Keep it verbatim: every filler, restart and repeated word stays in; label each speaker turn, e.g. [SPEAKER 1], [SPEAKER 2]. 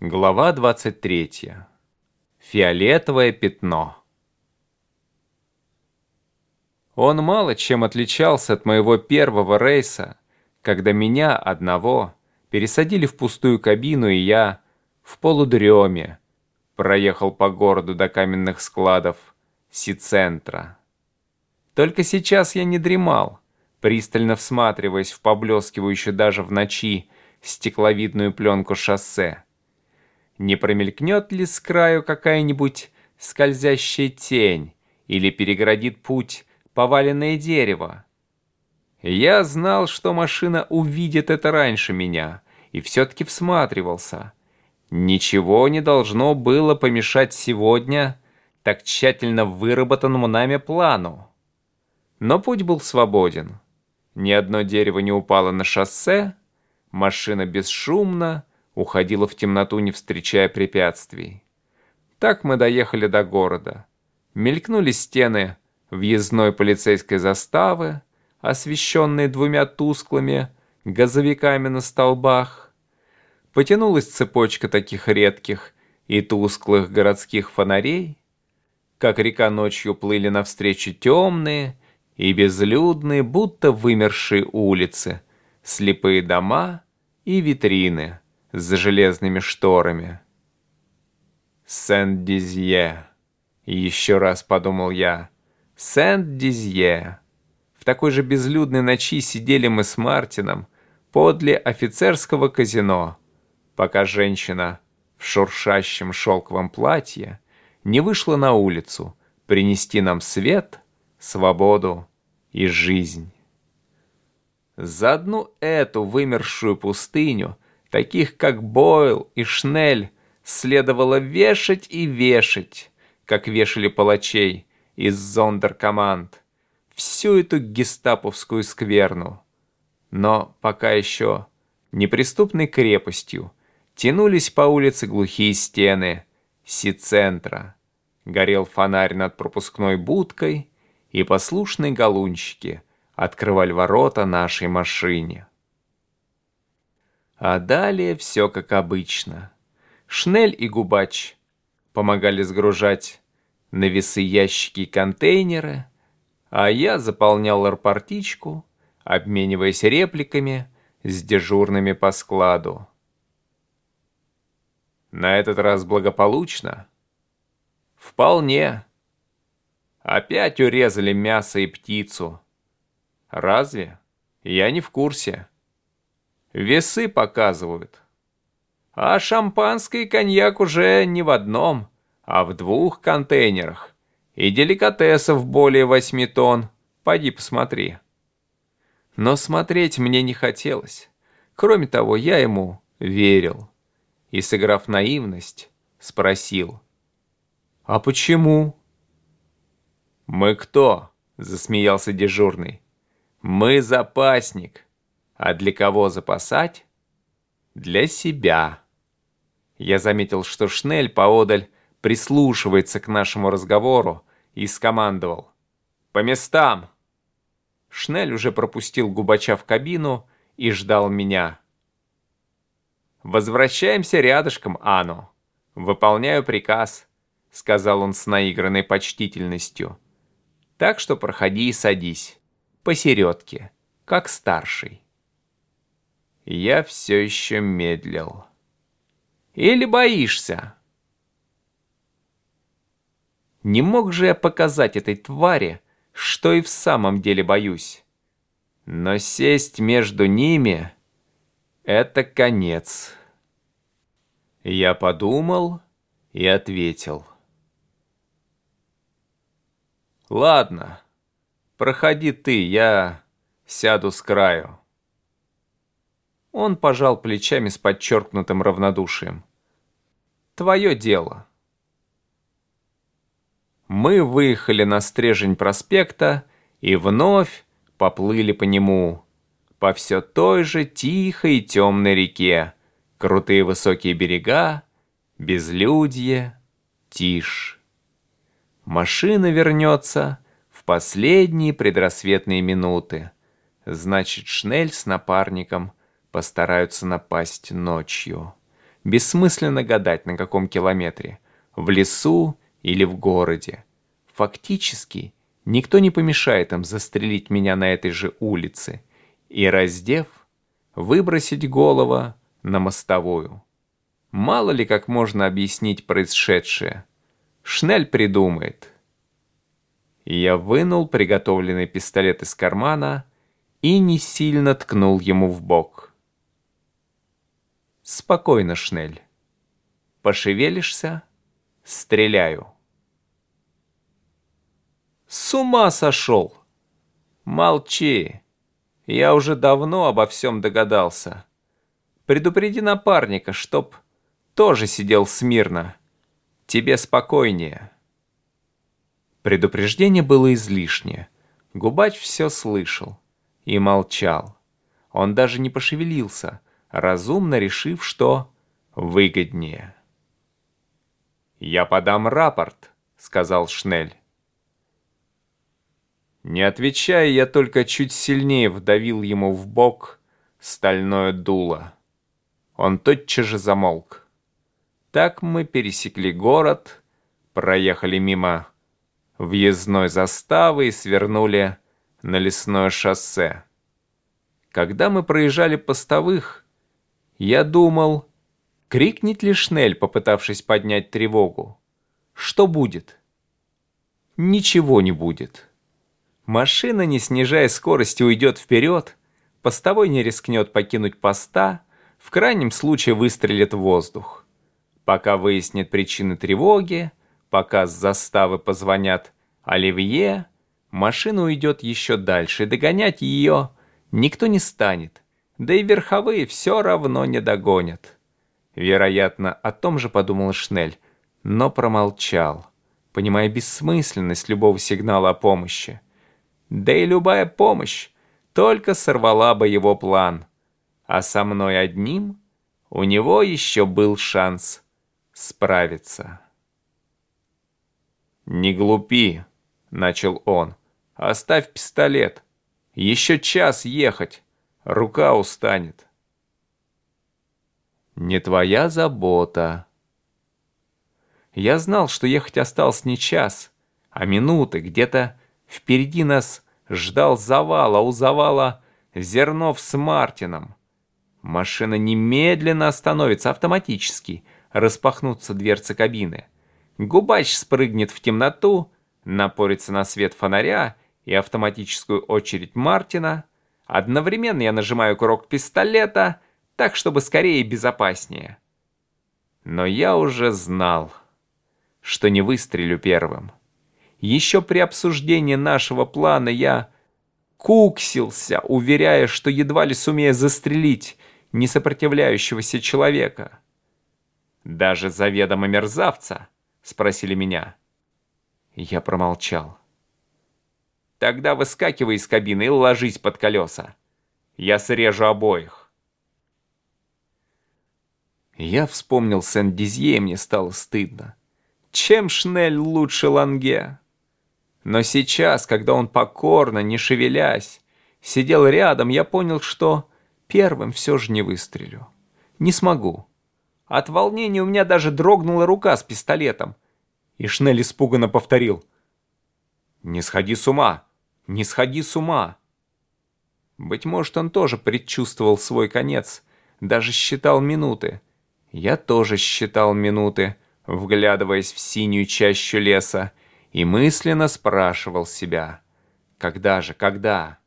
[SPEAKER 1] Глава двадцать третья. Фиолетовое пятно. Он мало чем отличался от моего первого рейса, когда меня, одного, пересадили в пустую кабину, и я, в полудреме, проехал по городу до каменных складов Си-центра. Только сейчас я не дремал, пристально всматриваясь в поблескивающую даже в ночи стекловидную пленку шоссе. Не промелькнет ли с краю какая-нибудь скользящая тень или перегородит путь поваленное дерево? Я знал, что машина увидит это раньше меня, и все-таки всматривался. Ничего не должно было помешать сегодня так тщательно выработанному нами плану. Но путь был свободен. Ни одно дерево не упало на шоссе, машина бесшумно уходила в темноту, не встречая препятствий. Так мы доехали до города. Мелькнули стены въездной полицейской заставы, освещенные двумя тусклыми газовиками на столбах. Потянулась цепочка таких редких и тусклых городских фонарей, как река ночью плыли навстречу темные и безлюдные, будто вымершие улицы, слепые дома и витрины с железными шторами. Сен-Дизье, еще раз подумал я, Сен-Дизье. В такой же безлюдной ночи сидели мы с Мартином подле офицерского казино, пока женщина в шуршащем шелковом платье не вышла на улицу принести нам свет, свободу и жизнь. За одну эту вымершую пустыню таких, как Бойл и Шнель, следовало вешать и вешать, как вешали палачей из зондеркоманд, всю эту гестаповскую скверну. Но пока еще неприступной крепостью тянулись по улице глухие стены Си-центра, горел фонарь над пропускной будкой, и послушные галунщики открывали ворота нашей машине. А далее все как обычно. Шнель и Губач помогали сгружать на весы ящики и контейнеры, а я заполнял рапортичку, обмениваясь репликами с дежурными по складу. На этот раз благополучно? Вполне. Опять урезали мясо и птицу. Разве? Я не в курсе. Весы показывают. А шампанское и коньяк уже не в одном, а в двух контейнерах. И деликатесов более восьми тонн. Пойди посмотри. Но смотреть мне не хотелось. Кроме того, я ему верил. И, сыграв наивность, спросил: «А почему?» «Мы кто?» — засмеялся дежурный. «Мы запасник. А для кого запасать? Для себя». Я заметил, что Шнель поодаль прислушивается к нашему разговору, и скомандовал: «По местам!» Шнель уже пропустил Губача в кабину и ждал меня. «Возвращаемся рядышком, Ано. Выполняю приказ», — сказал он с наигранной почтительностью. «Так что проходи и садись, посередке, как старший». Я все еще медлил. «Или боишься?» Не мог же я показать этой твари, что и в самом деле боюсь. Но сесть между ними — это конец. Я подумал и ответил: «Ладно, проходи ты, я сяду с краю». Он пожал плечами с подчеркнутым равнодушием. «Твое дело». Мы выехали на стрежень проспекта и вновь поплыли по нему, по все той же тихой и темной реке, крутые высокие берега, безлюдье, тишь. Машина вернется в последние предрассветные минуты. Значит, Шнель с напарником постараются напасть ночью. Бессмысленно гадать, на каком километре, в лесу или в городе. Фактически, никто не помешает им застрелить меня на этой же улице и, раздев, выбросить голову на мостовую. Мало ли как можно объяснить происшедшее. Шнель придумает. Я вынул приготовленный пистолет из кармана и не сильно ткнул ему в бок. Спокойно, Шнель. Пошевелишься — стреляю. С ума сошел! Молчи. Я уже давно обо всем догадался. Предупреди напарника, чтоб тоже сидел смирно. Тебе спокойнее. Предупреждение было излишнее. Губач все слышал и молчал. Он даже не пошевелился, разумно решив, что выгоднее. «Я подам рапорт», — сказал Шнель. Не отвечая, я только чуть сильнее вдавил ему в бок стальное дуло. Он тотчас же замолк. Так мы пересекли город, проехали мимо въездной заставы и свернули на лесное шоссе. Когда мы проезжали постовых, я думал, крикнет ли Шнель, попытавшись поднять тревогу. Что будет? Ничего не будет. Машина, не снижая скорости, уйдет вперед, постовой не рискнет покинуть поста, в крайнем случае выстрелит в воздух. Пока выяснит причины тревоги, пока с заставы позвонят Оливье, машина уйдет еще дальше, и догонять ее никто не станет, да и верховые все равно не догонят. Вероятно, о том же подумал Шнель, но промолчал, понимая бессмысленность любого сигнала о помощи. Да и любая помощь только сорвала бы его план, а со мной одним у него еще был шанс справиться. «Не глупи», — начал он, — «оставь пистолет. Еще час ехать, рука устанет». «Не твоя забота». Я знал, что ехать осталось не час, а минуты. Где-то впереди нас ждал завал, а у завала Зернов с Мартином. Машина немедленно остановится автоматически, распахнутся дверцы кабины. Губач спрыгнет в темноту, напорится на свет фонаря и автоматическую очередь Мартина. Одновременно я нажимаю курок пистолета, так, чтобы скорее и безопаснее. Но я уже знал, что не выстрелю первым. Еще при обсуждении нашего плана я куксился, уверяя, что едва ли сумею застрелить несопротивляющегося человека. «Даже заведомо мерзавца?» — спросили меня. Я промолчал. «Тогда выскакивай из кабины и ложись под колеса. Я срежу обоих». Я вспомнил Сен-Дизье, и мне стало стыдно. Чем Шнель лучше Ланге? Но сейчас, когда он покорно, не шевелясь, сидел рядом, я понял, что первым все же не выстрелю. Не смогу. От волнения у меня даже дрогнула рука с пистолетом. И Шнель испуганно повторил: «Не сходи с ума! Не сходи с ума!» Быть может, он тоже предчувствовал свой конец, даже считал минуты. Я тоже считал минуты, вглядываясь в синюю чащу леса, и мысленно спрашивал себя: «Когда же, когда?»